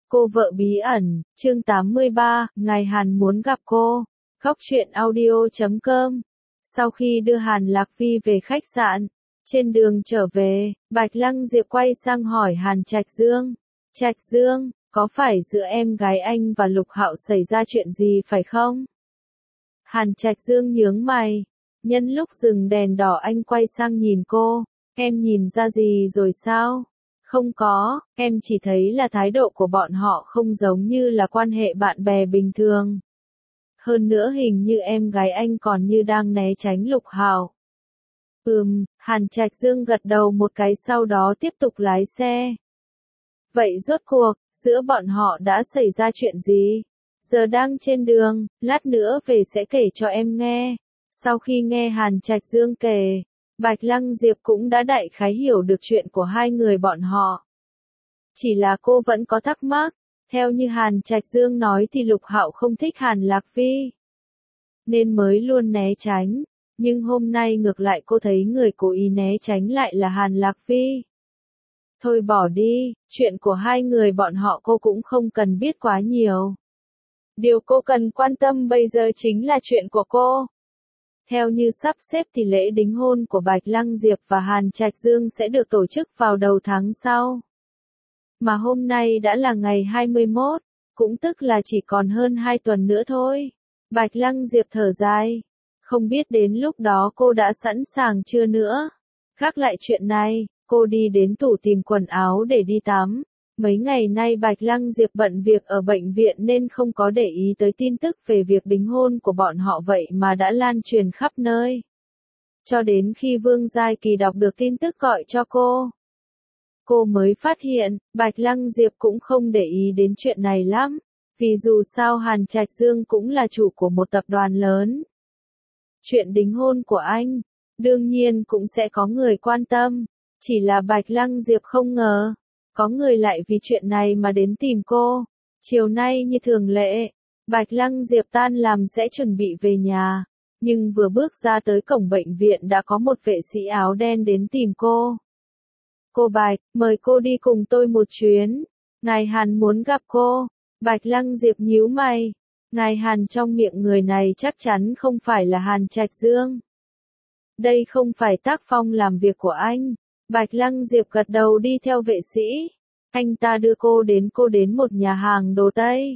Cô vợ bí ẩn, chương 83, Ngài Hàn muốn gặp cô. Góc truyện audio.com. Sau khi đưa Hàn Lạc Vi về khách sạn, trên đường trở về, Bạch Lăng Diệp quay sang hỏi Hàn Trạch Dương. Trạch Dương, có phải giữa em gái anh và Lục Hạo xảy ra chuyện gì phải không? Hàn Trạch Dương nhướng mày. Nhân lúc dừng đèn đỏ anh quay sang nhìn cô. Em nhìn ra gì rồi sao? Không có, em chỉ thấy là thái độ của bọn họ không giống như là quan hệ bạn bè bình thường. Hơn nữa hình như em gái anh còn như đang né tránh Lục Hạo. Hàn Trạch Dương gật đầu một cái sau đó tiếp tục lái xe. Vậy rốt cuộc, giữa bọn họ đã xảy ra chuyện gì? Giờ đang trên đường, lát nữa về sẽ kể cho em nghe. Sau khi nghe Hàn Trạch Dương kể, Bạch Lăng Diệp cũng đã đại khái hiểu được chuyện của hai người bọn họ. Chỉ là cô vẫn có thắc mắc, theo như Hàn Trạch Dương nói thì Lục Hạo không thích Hàn Lạc Vi, nên mới luôn né tránh, nhưng hôm nay ngược lại cô thấy người cố ý né tránh lại là Hàn Lạc Vi. Thôi bỏ đi, chuyện của hai người bọn họ cô cũng không cần biết quá nhiều. Điều cô cần quan tâm bây giờ chính là chuyện của cô. Theo như sắp xếp thì lễ đính hôn của Bạch Lăng Diệp và Hàn Trạch Dương sẽ được tổ chức vào đầu tháng sau. Mà hôm nay đã là ngày 21, cũng tức là chỉ còn hơn 2 tuần nữa thôi. Bạch Lăng Diệp thở dài. Không biết đến lúc đó cô đã sẵn sàng chưa nữa. Gác lại chuyện này, cô đi đến tủ tìm quần áo để đi tắm. Mấy ngày nay Bạch Lăng Diệp bận việc ở bệnh viện nên không có để ý tới tin tức về việc đính hôn của bọn họ vậy mà đã lan truyền khắp nơi. Cho đến khi Vương Giai Kỳ đọc được tin tức gọi cho cô mới phát hiện, Bạch Lăng Diệp cũng không để ý đến chuyện này lắm, vì dù sao Hàn Trạch Dương cũng là chủ của một tập đoàn lớn. Chuyện đính hôn của anh, đương nhiên cũng sẽ có người quan tâm, chỉ là Bạch Lăng Diệp không ngờ, có người lại vì chuyện này mà đến tìm cô. Chiều nay như thường lệ, Bạch Lăng Diệp tan làm sẽ chuẩn bị về nhà, nhưng vừa bước ra tới cổng bệnh viện đã có một vệ sĩ áo đen đến tìm cô. Cô Bạch, mời cô đi cùng tôi một chuyến. Ngài Hàn muốn gặp cô. Bạch Lăng Diệp nhíu mày. Ngài Hàn trong miệng người này chắc chắn không phải là Hàn Trạch Dương. Đây không phải tác phong làm việc của anh. Bạch Lăng Diệp gật đầu đi theo vệ sĩ. Anh ta đưa cô đến một nhà hàng đồ Tây.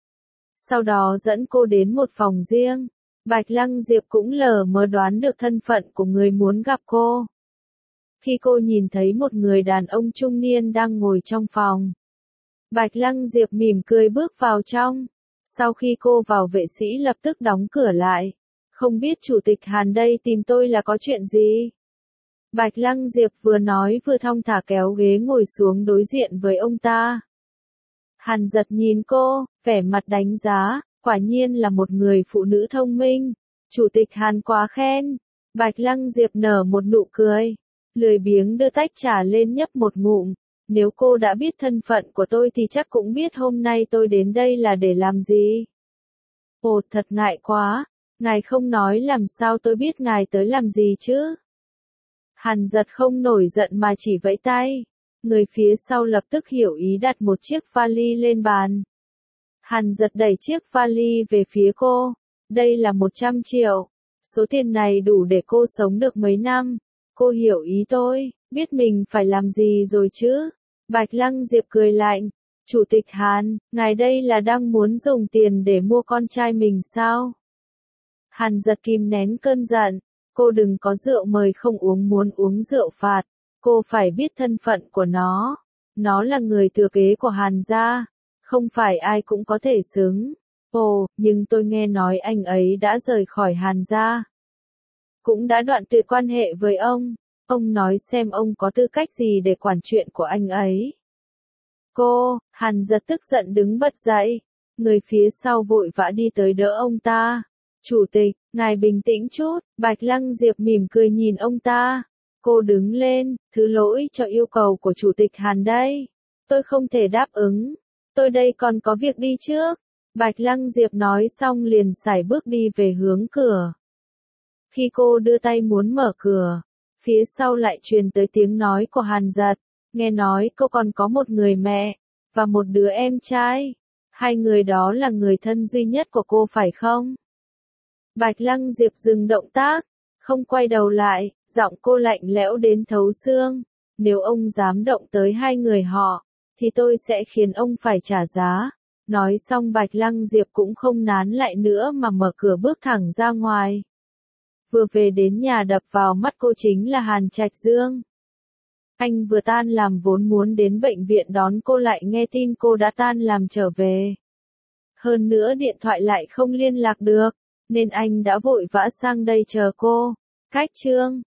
Sau đó dẫn cô đến một phòng riêng. Bạch Lăng Diệp cũng lờ mờ đoán được thân phận của người muốn gặp cô. Khi cô nhìn thấy một người đàn ông trung niên đang ngồi trong phòng, Bạch Lăng Diệp mỉm cười bước vào trong. Sau khi cô vào vệ sĩ lập tức đóng cửa lại. Không biết chủ tịch Hàn đây tìm tôi là có chuyện gì? Bạch Lăng Diệp vừa nói vừa thong thả kéo ghế ngồi xuống đối diện với ông ta. Hàn Giật nhìn cô, vẻ mặt đánh giá, quả nhiên là một người phụ nữ thông minh. Chủ tịch Hàn quá khen. Bạch Lăng Diệp nở một nụ cười, lười biếng đưa tách trà lên nhấp một ngụm. Nếu cô đã biết thân phận của tôi thì chắc cũng biết hôm nay tôi đến đây là để làm gì. Ồ, thật ngại quá, ngài không nói làm sao tôi biết ngài tới làm gì chứ. Hàn Giật không nổi giận mà chỉ vẫy tay. Người phía sau lập tức hiểu ý đặt một chiếc vali lên bàn. Hàn Giật đẩy chiếc vali về phía cô. Đây là 100 triệu. Số tiền này đủ để cô sống được mấy năm. Cô hiểu ý tôi, biết mình phải làm gì rồi chứ. Bạch Lăng Diệp cười lạnh. Chủ tịch Hàn, ngài đây là đang muốn dùng tiền để mua con trai mình sao? Hàn Giật kìm nén cơn giận. Cô đừng có rượu mời không uống muốn uống rượu phạt. Cô phải biết thân phận của nó. Nó là người thừa kế của Hàn gia. Không phải ai cũng có thể xứng. Ồ, nhưng tôi nghe nói anh ấy đã rời khỏi Hàn gia. Cũng đã đoạn tuyệt quan hệ với ông. Ông nói xem ông có tư cách gì để quản chuyện của anh ấy. Hàn Giật tức giận đứng bật dậy. Người phía sau vội vã đi tới đỡ ông ta. Chủ tịch, ngài bình tĩnh chút. Bạch Lăng Diệp mỉm cười nhìn ông ta. Cô đứng lên, thứ lỗi cho yêu cầu của chủ tịch Hàn đây. Tôi không thể đáp ứng. Tôi đây còn có việc đi trước. Bạch Lăng Diệp nói xong liền sải bước đi về hướng cửa. Khi cô đưa tay muốn mở cửa, phía sau lại truyền tới tiếng nói của Hàn Giật. Nghe nói cô còn có một người mẹ. và một đứa em trai. Hai người đó là người thân duy nhất của cô phải không? Bạch Lăng Diệp dừng động tác, không quay đầu lại, giọng cô lạnh lẽo đến thấu xương. Nếu ông dám động tới hai người họ, thì tôi sẽ khiến ông phải trả giá. Nói xong Bạch Lăng Diệp cũng không nán lại nữa mà mở cửa bước thẳng ra ngoài. Vừa về đến nhà đập vào mắt cô chính là Hàn Trạch Dương. Anh vừa tan làm vốn muốn đến bệnh viện đón cô lại nghe tin cô đã tan làm trở về. Hơn nữa điện thoại lại không liên lạc được, nên anh đã vội vã sang đây chờ cô. Cách chương